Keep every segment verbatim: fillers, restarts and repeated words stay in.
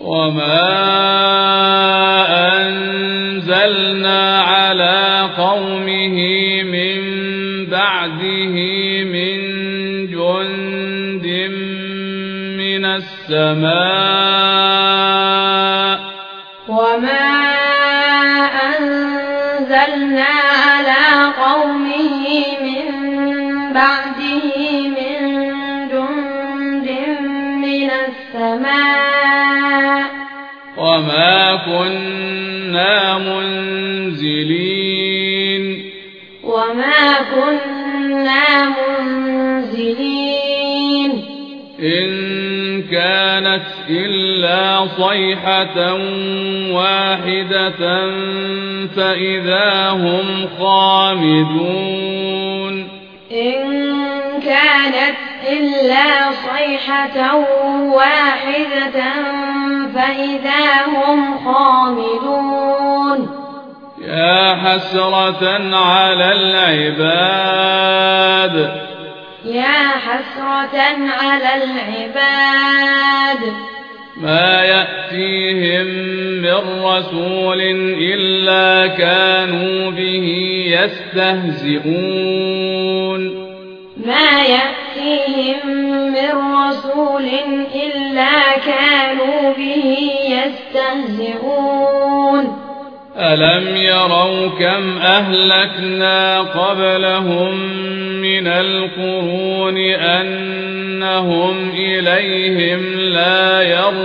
وما أنزلنا على قومه من بعده من جند من السماء وما أنزلنا على قومه من بعده من جند من السماء وما كنا منزلين وما كنا منزلين إن كانت إلا صيحة واحدة فإذا هم خامدون إن كانت إلا صيحة واحدة فإذا هم خامدون يا حسرة على العباد يا حسرة على العباد ما يأتيهم من رسول إلا كانوا به يستهزئون ما يأتيهم من رسول إلا كانوا به يستهزئون ألم يروا كم أهلكنا قبلهم من القرون أنهم إليهم لا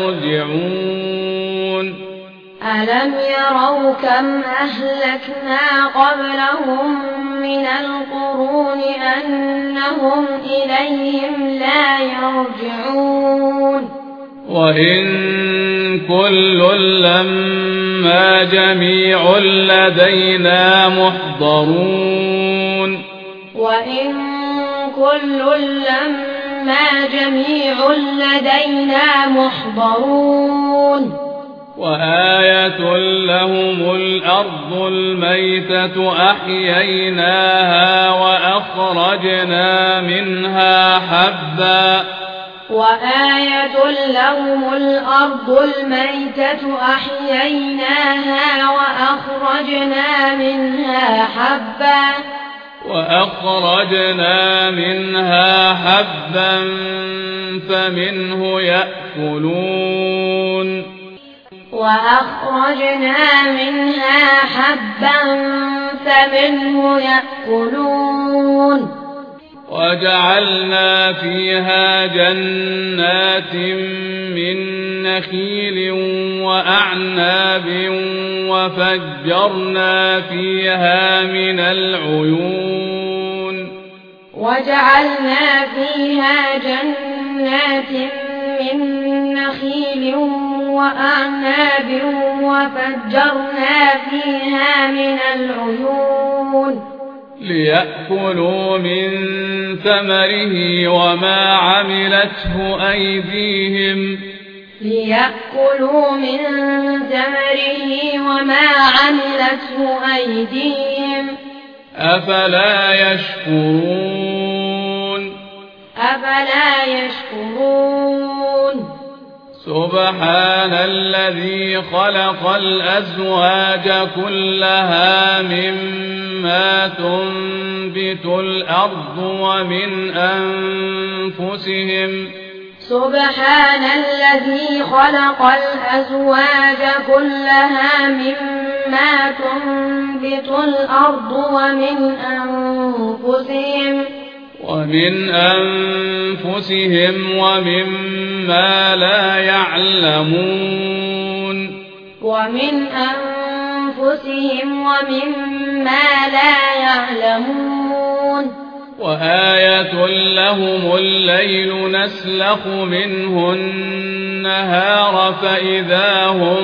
يرجعون ألم يروا كم أهلكنا قبلهم من القرون أنهم إليهم لا يرجعون وإن كل لما جميع لدينا محضرون وإن كل لما جميع لدينا محضرون وآية لهم الأرض الميتة أحييناها وأخرجنا منها حبا وآية لهم الأرض الميتة أحييناها وأخرجنا منها حبا وأخرجنا منها حبا فمنه يأكلون وأخرجنا منها حبا فمنه يأكلون وجعلنا فيها جنات من نخيل وأعناب وفجرنا فيها من العيون وجعلنا فيها جنات من نخيل وأعناب وفجرنا فيها من العيون ليأكلوا من ثمره وما عملته أيديهم ليأكلوا من ثمره وما عملته أيديهم أفلا يشكرون أفلا يشكرون سبحان الذي خلق الأزواج كلها مما تنبت الأرض ومن أنفسهم سبحان الذي خلق الأزواج كلها مما تنبت الأرض ومن أنفسهم ومن أنفسهم ومما لا يعلمون ومن أنفسهم ومما لا يعلمون وآية لهم الليل نسلخ منه النهار فإذا هم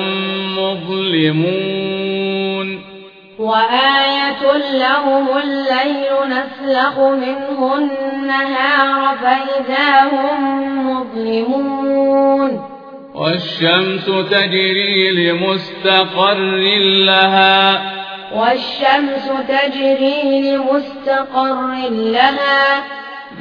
مظلمون وآية لهم الليل نسلخ منه النهار فإذا هم مظلمون والشمس تجري لمستقر لها والشمس تجري لمستقر لها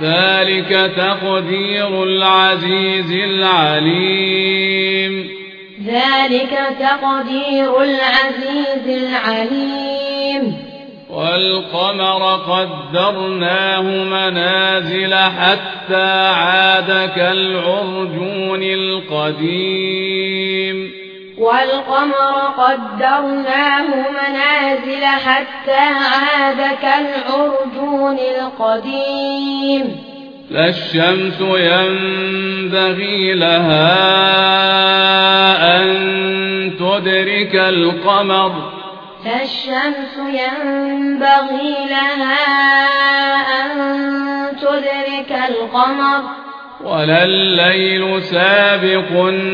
ذلك تقدير العزيز العليم ذلك تقدير العزيز العليم. والقمر قدرناه منازل حتى عاد كالعرجون القديم. والقمر قدرناه منازل حتى عاد كالعرجون القديم. لا الشمس ينبغي لها أن تدرك القمر. لا الشمس ينبغي لها أن تدرك القمر. ولا الليل سابق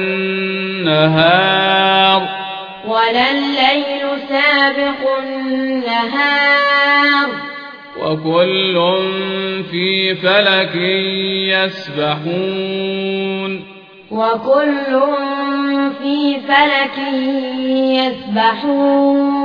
النهار. ولا الليل سابق النهار. وكل في فلك يسبحون. وكل في فلك يسبحون.